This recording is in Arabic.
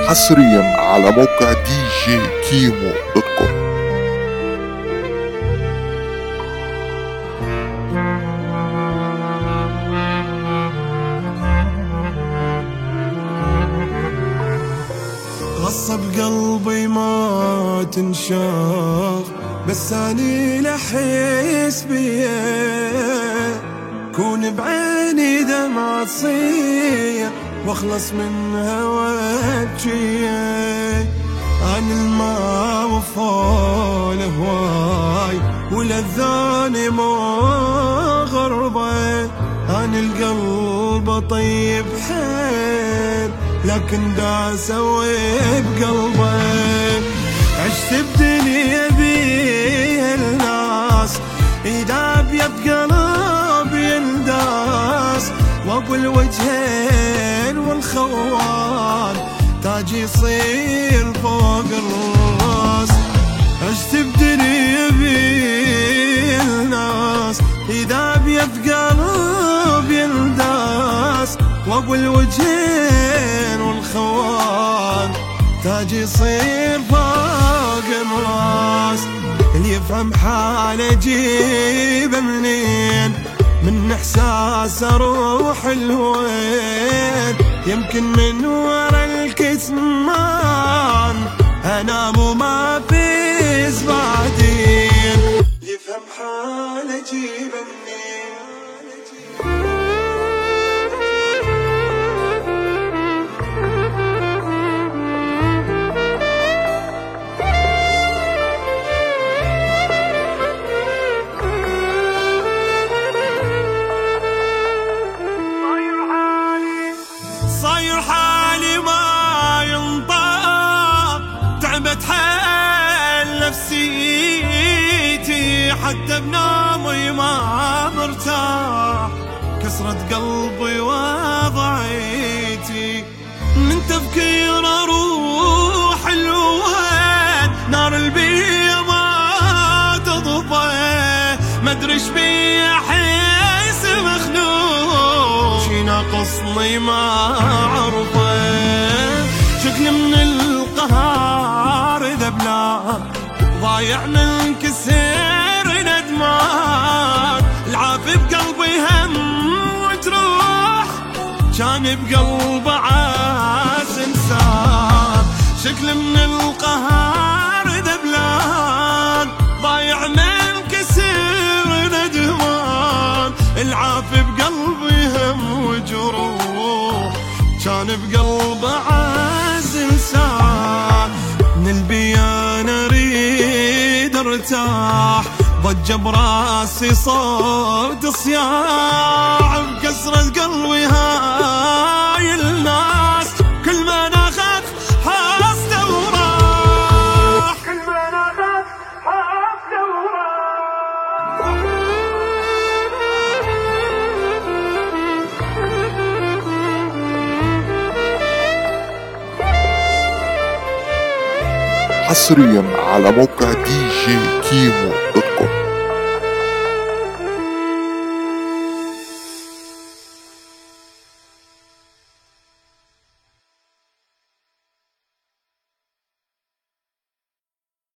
حصريا على موقع دي جي كيمو دوت كوم. غصب قلبي ما تنشاف، بس اني لحيس بيه كون بعيني دمعة تصير واخلص من هواجيه. عن الماء وفال هواي ولذاني ما غربه، عن القلب طيب حيل لكن دا اسوي بقلبه. عشت بدنيا بيه الناس اذا بيد قلبي ينداس، وابو الوجهين والخوان تاجي يصير فوق الراس. عشت بدنيا بيه الناس اذا بيد قلبي ينداس، وابو الوجهين والخوان تاج يصير فوق الراس. اللي يفهم حاله جيبه منين، من احساس اروح الهوين. يمكن من ورا الكتمان انام وما فيز بعدين. يفهم حاله جيبه منين. صاير حالي ما ينطق، تعبت حيل نفسيتي، حتى بنومي ما مرتاح، كسرت قلبي وضعيتي. من تفكير اروح الوين، نار البيا ما تضبه، مدري ايش بي احس مخنوق، شي ناقصني ما اعرفه. شكل من القهار اذا بلاك ضايع من كسر ندمان. العافي بقلبي هم وتروح، كان بقلبه عاس انسان. شكل من القهار اذا بلاك ضايع من كسر ندمان. العافي بقلبي هم وجروح، كان بقلبه عاز انسان. من البيان اريد ارتاح، ضج براسي صوت صياح، بكسرة قلبي هاي الناس كل ما ناخذ حاسته وراح، كل ما ناخذ حاسته وراح. حصريا على موقع دي جي كيمو